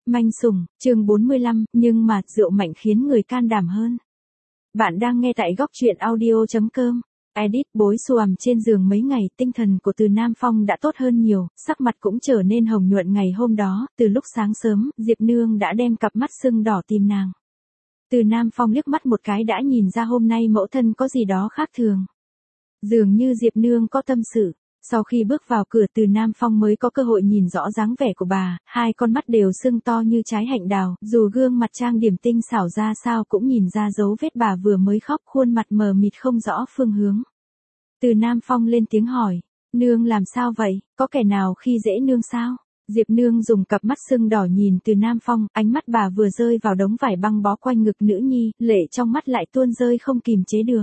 Manh sủng, chương 45, nhưng mà rượu mạnh khiến người can đảm hơn. Bạn đang nghe tại góc truyện audio.com. Edit bối xuàm trên giường mấy ngày, tinh thần của Từ Nam Phong đã tốt hơn nhiều, sắc mặt cũng trở nên hồng nhuận ngày hôm đó, từ lúc sáng sớm, Diệp Nương đã đem cặp mắt sưng đỏ tìm nàng. Từ Nam Phong liếc mắt một cái đã nhìn ra hôm nay mẫu thân có gì đó khác thường. Dường như Diệp Nương có tâm sự. Sau khi bước vào cửa, Từ Nam Phong mới có cơ hội nhìn rõ dáng vẻ của bà, hai con mắt đều sưng to như trái hạnh đào, dù gương mặt trang điểm tinh xảo ra sao cũng nhìn ra dấu vết bà vừa mới khóc, khuôn mặt mờ mịt không rõ phương hướng. Từ Nam Phong lên tiếng hỏi, nương làm sao vậy, có kẻ nào khi dễ nương sao? Diệp Nương dùng cặp mắt sưng đỏ nhìn Từ Nam Phong, ánh mắt bà vừa rơi vào đống vải băng bó quanh ngực nữ nhi, lệ trong mắt lại tuôn rơi không kìm chế được.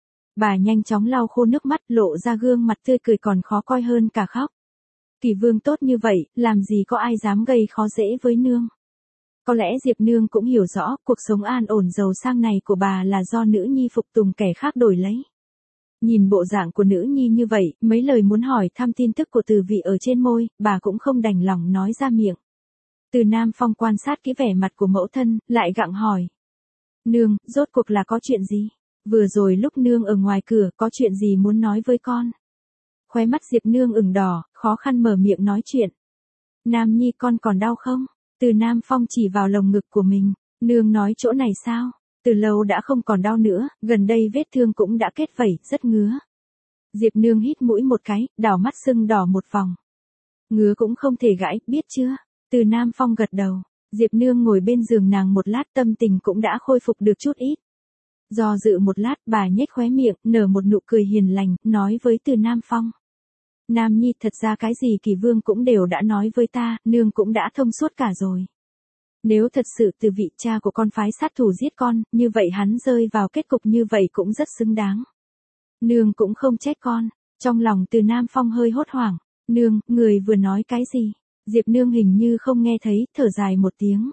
Bà nhanh chóng lau khô nước mắt, lộ ra gương mặt tươi cười còn khó coi hơn cả khóc. Kỳ Vương tốt như vậy, làm gì có ai dám gây khó dễ với nương. Có lẽ Diệp Nương cũng hiểu rõ, cuộc sống an ổn giàu sang này của bà là do nữ nhi phục tùng kẻ khác đổi lấy. Nhìn bộ dạng của nữ nhi như vậy, mấy lời muốn hỏi thăm tin tức của Từ Vị ở trên môi, bà cũng không đành lòng nói ra miệng. Từ Nam Phong quan sát kỹ vẻ mặt của mẫu thân, lại gặng hỏi. Nương, rốt cuộc là có chuyện gì? Vừa rồi lúc nương ở ngoài cửa, có chuyện gì muốn nói với con? Khóe mắt Diệp Nương ửng đỏ, khó khăn mở miệng nói chuyện. Nam nhi con còn đau không? Từ Nam Phong chỉ vào lồng ngực của mình. Nương nói chỗ này sao? Từ lâu đã không còn đau nữa, gần đây vết thương cũng đã kết vảy, rất ngứa. Diệp Nương hít mũi một cái, đảo mắt sưng đỏ một vòng. Ngứa cũng không thể gãi, biết chưa? Từ Nam Phong gật đầu. Diệp Nương ngồi bên giường nàng một lát, tâm tình cũng đã khôi phục được chút ít. Do dự một lát, bà nhếch khóe miệng, nở một nụ cười hiền lành, nói với Từ Nam Phong. Nam nhi, thật ra cái gì Kỳ Vương cũng đều đã nói với ta, nương cũng đã thông suốt cả rồi. Nếu thật sự Từ Vị cha của con phái sát thủ giết con, như vậy hắn rơi vào kết cục như vậy cũng rất xứng đáng. Nương cũng không trách con. Trong lòng Từ Nam Phong hơi hốt hoảng. Nương, người vừa nói cái gì? Diệp Nương hình như không nghe thấy, thở dài một tiếng.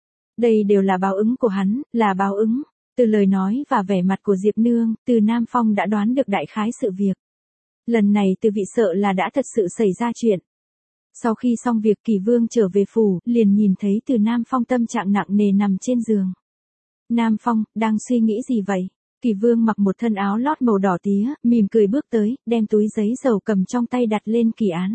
Đây đều là báo ứng của hắn, là báo ứng. Từ lời nói và vẻ mặt của Diệp Nương, Từ Nam Phong đã đoán được đại khái sự việc. Lần này Từ Vị sợ là đã thật sự xảy ra chuyện. Sau khi xong việc, Kỳ Vương trở về phủ, liền nhìn thấy Từ Nam Phong tâm trạng nặng nề nằm trên giường. Nam Phong, đang suy nghĩ gì vậy? Kỳ Vương mặc một thân áo lót màu đỏ tía, mỉm cười bước tới, đem túi giấy dầu cầm trong tay đặt lên kỳ án.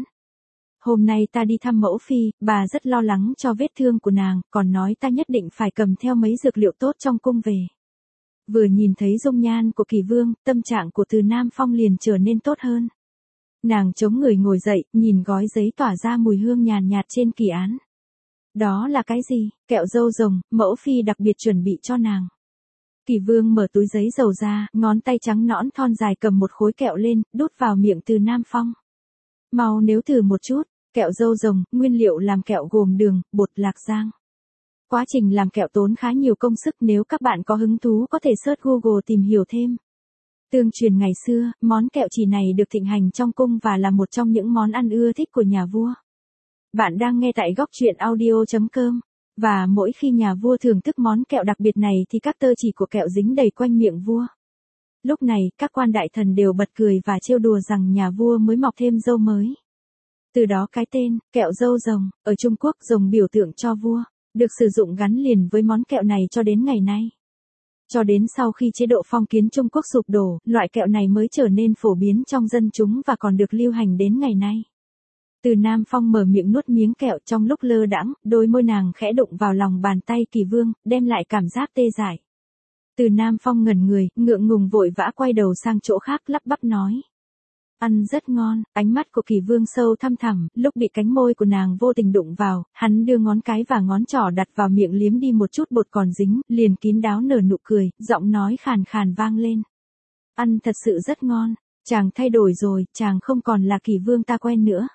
Hôm nay ta đi thăm mẫu phi, bà rất lo lắng cho vết thương của nàng, còn nói ta nhất định phải cầm theo mấy dược liệu tốt trong cung về. Vừa nhìn thấy dung nhan của Kỳ Vương, tâm trạng của Từ Nam Phong liền trở nên tốt hơn. Nàng chống người ngồi dậy, nhìn gói giấy tỏa ra mùi hương nhàn nhạt trên kỳ án. Đó là cái gì? Kẹo dâu rồng, mẫu phi đặc biệt chuẩn bị cho nàng. Kỳ Vương mở túi giấy dầu ra, ngón tay trắng nõn thon dài cầm một khối kẹo lên, đút vào miệng Từ Nam Phong. Mau nếu thử một chút, kẹo dâu rồng, nguyên liệu làm kẹo gồm đường, bột lạc rang. Quá trình làm kẹo tốn khá nhiều công sức, nếu các bạn có hứng thú có thể search Google tìm hiểu thêm. Tương truyền ngày xưa, món kẹo chỉ này được thịnh hành trong cung và là một trong những món ăn ưa thích của nhà vua. Bạn đang nghe tại góc truyện audio.com. Và mỗi khi nhà vua thưởng thức món kẹo đặc biệt này thì các tơ chỉ của kẹo dính đầy quanh miệng vua. Lúc này, các quan đại thần đều bật cười và trêu đùa rằng nhà vua mới mọc thêm râu mới. Từ đó cái tên, kẹo dâu rồng, ở Trung Quốc rồng biểu tượng cho vua, được sử dụng gắn liền với món kẹo này cho đến ngày nay. Cho đến sau khi chế độ phong kiến Trung Quốc sụp đổ, loại kẹo này mới trở nên phổ biến trong dân chúng và còn được lưu hành đến ngày nay. Từ Nam Phong mở miệng nuốt miếng kẹo, trong lúc lơ đãng, đôi môi nàng khẽ đụng vào lòng bàn tay Kỳ Vương, đem lại cảm giác tê dại. Từ Nam Phong ngẩn người, ngượng ngùng vội vã quay đầu sang chỗ khác, lắp bắp nói. Ăn rất ngon. Ánh mắt của Kỳ Vương sâu thăm thẳm, lúc bị cánh môi của nàng vô tình đụng vào, hắn đưa ngón cái và ngón trỏ đặt vào miệng liếm đi một chút bột còn dính, liền kín đáo nở nụ cười, giọng nói khàn khàn vang lên. Ăn thật sự rất ngon. Chàng thay đổi rồi, chàng không còn là Kỳ Vương ta quen nữa.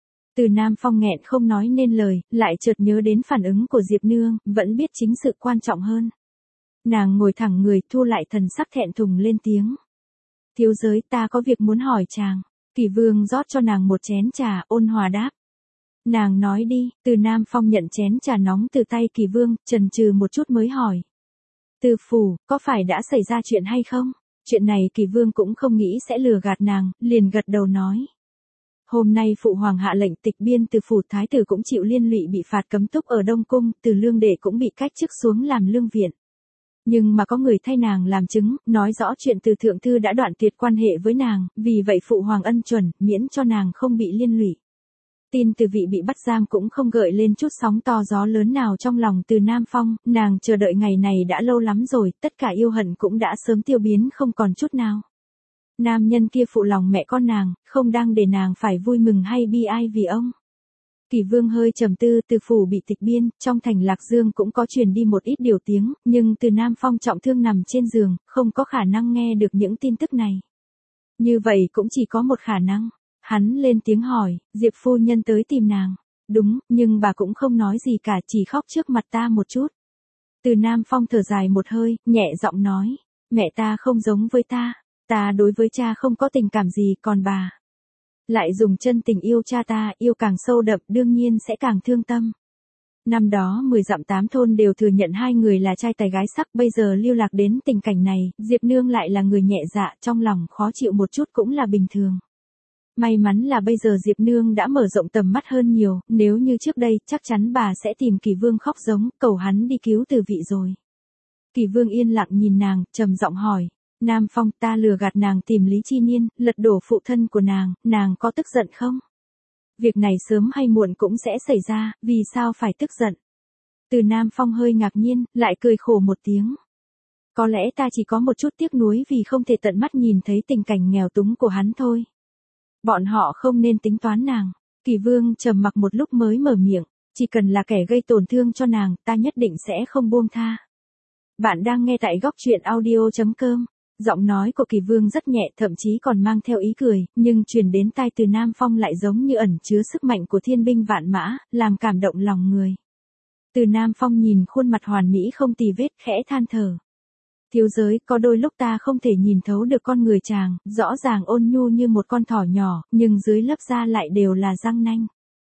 Từ Nam Phong nghẹn không nói nên lời, lại chợt nhớ đến phản ứng của Diệp Nương, vẫn biết chính sự quan trọng hơn. Nàng ngồi thẳng người, thu lại thần sắc thẹn thùng lên tiếng. Thiếu giới, ta có việc muốn hỏi chàng. Kỳ Vương rót cho nàng một chén trà, ôn hòa đáp. Nàng nói đi. Từ Nam Phong nhận chén trà nóng từ tay Kỳ Vương, chần chừ một chút mới hỏi. Từ phủ, có phải đã xảy ra chuyện hay không? Chuyện này Kỳ Vương cũng không nghĩ sẽ lừa gạt nàng, liền gật đầu nói. Hôm nay phụ hoàng hạ lệnh tịch biên Từ phủ, thái tử cũng chịu liên lụy bị phạt cấm túc ở Đông Cung, Từ Lương đệ cũng bị cách chức xuống làm lương viện. Nhưng mà có người thay nàng làm chứng, nói rõ chuyện Từ thượng thư đã đoạn tuyệt quan hệ với nàng, vì vậy phụ hoàng ân chuẩn, miễn cho nàng không bị liên lụy. Tin Từ vị bị bắt giam cũng không gợi lên chút sóng to gió lớn nào trong lòng Từ Nam Phong, nàng chờ đợi ngày này đã lâu lắm rồi, tất cả yêu hận cũng đã sớm tiêu biến không còn chút nào. Nam nhân kia phụ lòng mẹ con nàng, không đang để nàng phải vui mừng hay bi ai vì ông. Kỳ Vương hơi trầm tư, Từ phủ bị tịch biên, trong thành Lạc Dương cũng có truyền đi một ít điều tiếng, nhưng Từ Nam Phong trọng thương nằm trên giường, không có khả năng nghe được những tin tức này. Như vậy cũng chỉ có một khả năng. Hắn lên tiếng hỏi, Diệp phu nhân tới tìm nàng. Đúng, nhưng bà cũng không nói gì cả, chỉ khóc trước mặt ta một chút. Từ Nam Phong thở dài một hơi, nhẹ giọng nói, mẹ ta không giống với ta đối với cha không có tình cảm gì, còn bà lại dùng chân tình yêu cha ta, yêu càng sâu đậm đương nhiên sẽ càng thương tâm. Năm đó 10 dặm 8 thôn đều thừa nhận hai người là trai tài gái sắc, bây giờ lưu lạc đến tình cảnh này, Diệp nương lại là người nhẹ dạ, trong lòng khó chịu một chút cũng là bình thường. May mắn là bây giờ Diệp nương đã mở rộng tầm mắt hơn nhiều, nếu như trước đây, chắc chắn bà sẽ tìm Kỳ Vương khóc giống, cầu hắn đi cứu Từ vị rồi. Kỳ Vương yên lặng nhìn nàng, trầm giọng hỏi, Nam Phong, ta lừa gạt nàng tìm Lý Chi Niên, lật đổ phụ thân của nàng có tức giận không? Việc này sớm hay muộn cũng sẽ xảy ra, vì sao phải tức giận? Từ Nam Phong hơi ngạc nhiên, lại cười khổ một tiếng. Có lẽ ta chỉ có một chút tiếc nuối vì không thể tận mắt nhìn thấy tình cảnh nghèo túng của hắn thôi. Bọn họ không nên tính toán nàng. Kỳ Vương trầm mặc một lúc mới mở miệng, chỉ cần là kẻ gây tổn thương cho nàng, ta nhất định sẽ không buông tha. Bạn đang nghe tại góc truyện audio.com. Giọng nói của Kỳ Vương rất nhẹ, thậm chí còn mang theo ý cười, nhưng truyền đến tai Từ Nam Phong lại giống như ẩn chứa sức mạnh của thiên binh vạn mã, làm cảm động lòng người. Từ Nam Phong nhìn khuôn mặt hoàn mỹ không tì vết, khẽ than thở. Thiếu giới, có đôi lúc ta không thể nhìn thấu được con người chàng, rõ ràng ôn nhu như một con thỏ nhỏ, nhưng dưới lớp da lại đều là răng nanh.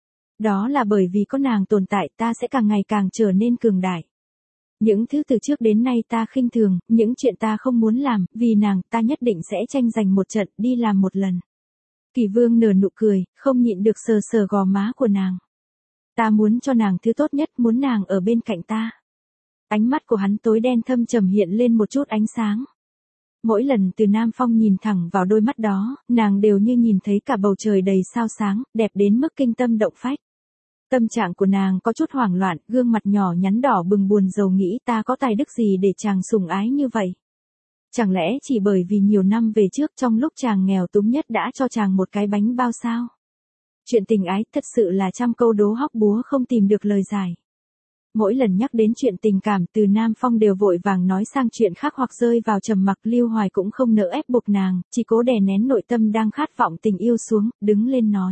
Đó là bởi vì có nàng tồn tại, ta sẽ càng ngày càng trở nên cường đại. Những thứ từ trước đến nay ta khinh thường, những chuyện ta không muốn làm, vì nàng, ta nhất định sẽ tranh giành một trận, đi làm một lần. Kỳ Vương nở nụ cười, không nhịn được sờ sờ gò má của nàng. Ta muốn cho nàng thứ tốt nhất, muốn nàng ở bên cạnh ta. Ánh mắt của hắn tối đen thâm trầm hiện lên một chút ánh sáng. Mỗi lần Từ Nam Phong nhìn thẳng vào đôi mắt đó, nàng đều như nhìn thấy cả bầu trời đầy sao sáng, đẹp đến mức kinh tâm động phách. Tâm trạng của nàng có chút hoảng loạn, gương mặt nhỏ nhắn đỏ bừng buồn rầu nghĩ ta có tài đức gì để chàng sủng ái như vậy. Chẳng lẽ chỉ bởi vì nhiều năm về trước trong lúc chàng nghèo túng nhất đã cho chàng một cái bánh bao sao? Chuyện tình ái thật sự là trăm câu đố hóc búa không tìm được lời giải. Mỗi lần nhắc đến chuyện tình cảm, Từ Nam Phong đều vội vàng nói sang chuyện khác hoặc rơi vào trầm mặc. Lưu Hoài cũng không nỡ ép buộc nàng, chỉ cố đè nén nội tâm đang khát vọng tình yêu xuống, đứng lên nói.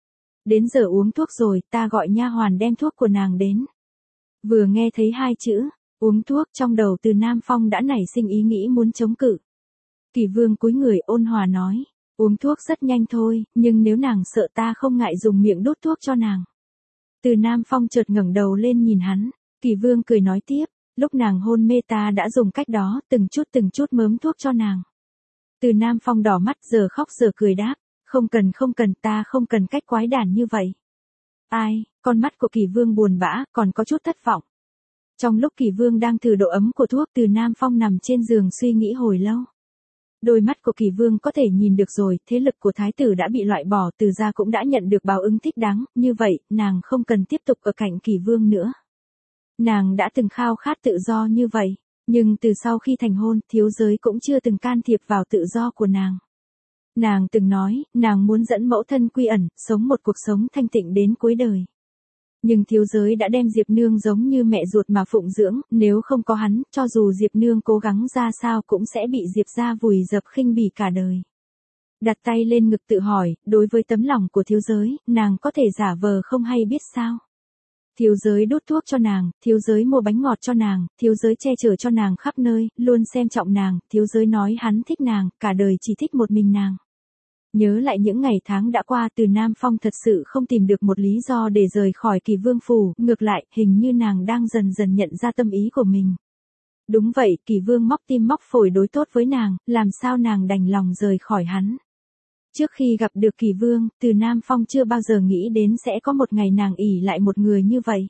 Đến giờ uống thuốc rồi, ta gọi nha hoàn đem thuốc của nàng đến. Vừa nghe thấy hai chữ, uống thuốc, trong đầu Từ Nam Phong đã nảy sinh ý nghĩ muốn chống cự. Kỳ Vương cúi người ôn hòa nói, uống thuốc rất nhanh thôi, nhưng nếu nàng sợ ta không ngại dùng miệng đút thuốc cho nàng. Từ Nam Phong chợt ngẩng đầu lên nhìn hắn, Kỳ Vương cười nói tiếp, lúc nàng hôn mê ta đã dùng cách đó, từng chút mớm thuốc cho nàng. Từ Nam Phong đỏ mắt giờ khóc giờ cười đáp, không cần, ta không cần cách quái đản như vậy. Ai, con mắt của Kỳ Vương buồn bã, còn có chút thất vọng. Trong lúc Kỳ Vương đang thử độ ấm của thuốc, Từ Nam Phong nằm trên giường suy nghĩ hồi lâu. Đôi mắt của Kỳ Vương có thể nhìn được rồi, thế lực của thái tử đã bị loại bỏ, Từ gia cũng đã nhận được báo ứng thích đáng, như vậy, nàng không cần tiếp tục ở cạnh Kỳ Vương nữa. Nàng đã từng khao khát tự do như vậy, nhưng từ sau khi thành hôn, thiếu giới cũng chưa từng can thiệp vào tự do của nàng. Nàng từng nói, nàng muốn dẫn mẫu thân quy ẩn, sống một cuộc sống thanh tịnh đến cuối đời. Nhưng thiếu giới đã đem Diệp Nương giống như mẹ ruột mà phụng dưỡng, nếu không có hắn, cho dù Diệp Nương cố gắng ra sao cũng sẽ bị Diệp gia vùi dập khinh bỉ cả đời. Đặt tay lên ngực tự hỏi, đối với tấm lòng của thiếu giới, nàng có thể giả vờ không hay biết sao. Thiếu giới đút thuốc cho nàng, thiếu giới mua bánh ngọt cho nàng, thiếu giới che chở cho nàng khắp nơi, luôn xem trọng nàng, thiếu giới nói hắn thích nàng, cả đời chỉ thích một mình nàng. Nhớ lại những ngày tháng đã qua, Từ Nam Phong thật sự không tìm được một lý do để rời khỏi Kỳ Vương phủ, ngược lại, hình như nàng đang dần dần nhận ra tâm ý của mình. Đúng vậy, Kỳ Vương móc tim móc phổi đối tốt với nàng, làm sao nàng đành lòng rời khỏi hắn. Trước khi gặp được Kỳ Vương, Từ Nam Phong chưa bao giờ nghĩ đến sẽ có một ngày nàng ỷ lại một người như vậy.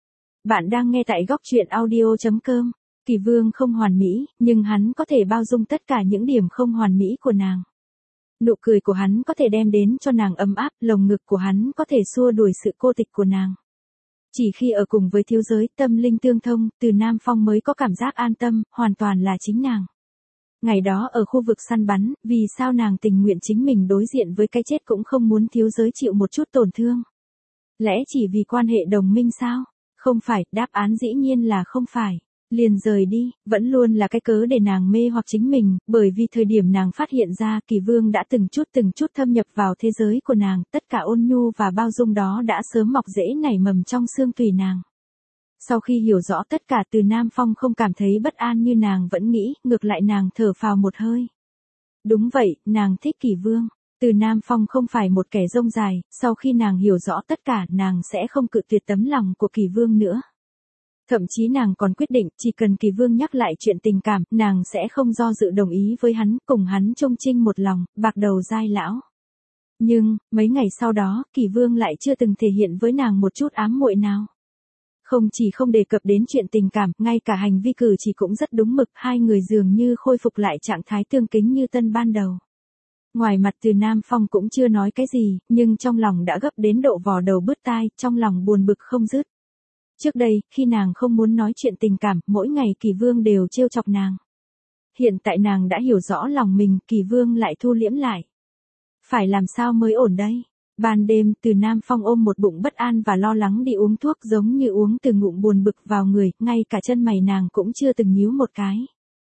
Bạn đang nghe tại góc truyện audio.com. Kỳ Vương không hoàn mỹ, nhưng hắn có thể bao dung tất cả những điểm không hoàn mỹ của nàng. Nụ cười của hắn có thể đem đến cho nàng ấm áp, lồng ngực của hắn có thể xua đuổi sự cô tịch của nàng. Chỉ khi ở cùng với thiếu giới, tâm linh tương thông, Từ Nam Phong mới có cảm giác an tâm, hoàn toàn là chính nàng. Ngày đó ở khu vực săn bắn, vì sao nàng tình nguyện chính mình đối diện với cái chết cũng không muốn thiếu giới chịu một chút tổn thương? Lẽ chỉ vì quan hệ đồng minh sao? Không phải, đáp án dĩ nhiên là không phải. Liền rời đi, vẫn luôn là cái cớ để nàng mê hoặc chính mình, bởi vì thời điểm nàng phát hiện ra Kỳ Vương đã từng chút thâm nhập vào thế giới của nàng, tất cả ôn nhu và bao dung đó đã sớm mọc rễ nảy mầm trong xương tủy nàng. Sau khi hiểu rõ tất cả, Từ Nam Phong không cảm thấy bất an như nàng vẫn nghĩ, ngược lại nàng thở phào một hơi. Đúng vậy, nàng thích Kỳ Vương. Từ Nam Phong không phải một kẻ rông dài, sau khi nàng hiểu rõ tất cả, nàng sẽ không cự tuyệt tấm lòng của Kỳ Vương nữa. Thậm chí nàng còn quyết định, chỉ cần Kỳ Vương nhắc lại chuyện tình cảm, nàng sẽ không do dự đồng ý với hắn, cùng hắn chung chinh một lòng, bạc đầu dai lão. Nhưng, mấy ngày sau đó, Kỳ Vương lại chưa từng thể hiện với nàng một chút ám muội nào. Không chỉ không đề cập đến chuyện tình cảm, ngay cả hành vi cử chỉ cũng rất đúng mực, hai người dường như khôi phục lại trạng thái tương kính như tân ban đầu. Ngoài mặt Từ Nam Phong cũng chưa nói cái gì, nhưng trong lòng đã gấp đến độ vò đầu bứt tai, trong lòng buồn bực không dứt. Trước đây, khi nàng không muốn nói chuyện tình cảm, mỗi ngày Kỳ Vương đều trêu chọc nàng. Hiện tại nàng đã hiểu rõ lòng mình, Kỳ Vương lại thu liễm lại. Phải làm sao mới ổn đây? Ban đêm, Từ Nam Phong ôm một bụng bất an và lo lắng đi uống thuốc, giống như uống từ ngụm buồn bực vào người, ngay cả chân mày nàng cũng chưa từng nhíu một cái.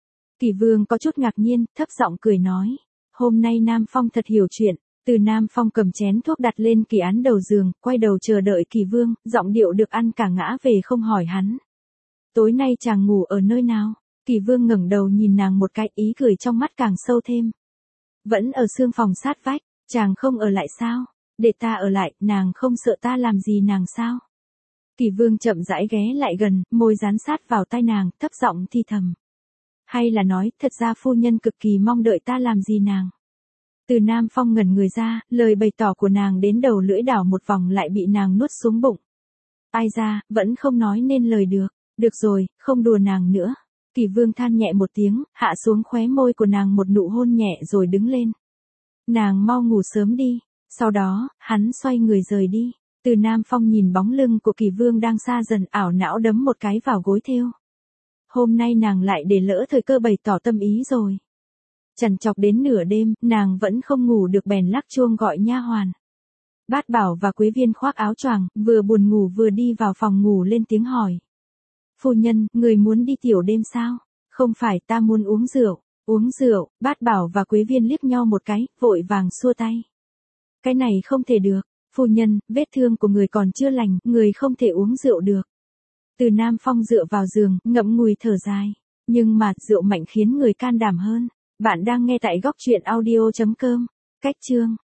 Kỳ Vương có chút ngạc nhiên, thấp giọng cười nói. Hôm nay Nam Phong thật hiểu chuyện. Từ Nam Phong cầm chén thuốc đặt lên kỳ án đầu giường, quay đầu chờ đợi Kỳ Vương, giọng điệu được ăn cả ngã về không hỏi hắn. Tối nay chàng ngủ ở nơi nào? Kỳ Vương ngẩng đầu nhìn nàng một cái, ý cười trong mắt càng sâu thêm. Vẫn ở xương phòng sát vách, chàng không ở lại sao? Để ta ở lại, nàng không sợ ta làm gì nàng sao? Kỳ Vương chậm rãi ghé lại gần, môi dán sát vào tai nàng, thấp giọng thi thầm. Hay là nói, thật ra phu nhân cực kỳ mong đợi ta làm gì nàng? Từ Nam Phong ngẩn người ra, lời bày tỏ của nàng đến đầu lưỡi đảo một vòng lại bị nàng nuốt xuống bụng. Ai ra, vẫn không nói nên lời được. Được rồi, không đùa nàng nữa. Kỳ Vương than nhẹ một tiếng, hạ xuống khóe môi của nàng một nụ hôn nhẹ rồi đứng lên. Nàng mau ngủ sớm đi. Sau đó, hắn xoay người rời đi. Từ Nam Phong nhìn bóng lưng của Kỳ Vương đang xa dần, ảo não đấm một cái vào gối thêu. Hôm nay nàng lại để lỡ thời cơ bày tỏ tâm ý rồi. Chằn chọc đến nửa đêm, nàng vẫn không ngủ được bèn lắc chuông gọi nha hoàn. Bát Bảo và Quế Viên khoác áo choàng, vừa buồn ngủ vừa đi vào phòng ngủ lên tiếng hỏi. Phu nhân, người muốn đi tiểu đêm sao? Không phải, ta muốn uống rượu. Uống rượu, Bát Bảo và Quế Viên liếc nhau một cái, vội vàng xua tay. Cái này không thể được. Phu nhân, vết thương của người còn chưa lành, người không thể uống rượu được. Từ Nam Phong dựa vào giường, ngậm ngùi thở dài. Nhưng mà, rượu mạnh khiến người can đảm hơn. Bạn đang nghe tại góc truyện audio.com. Cách chương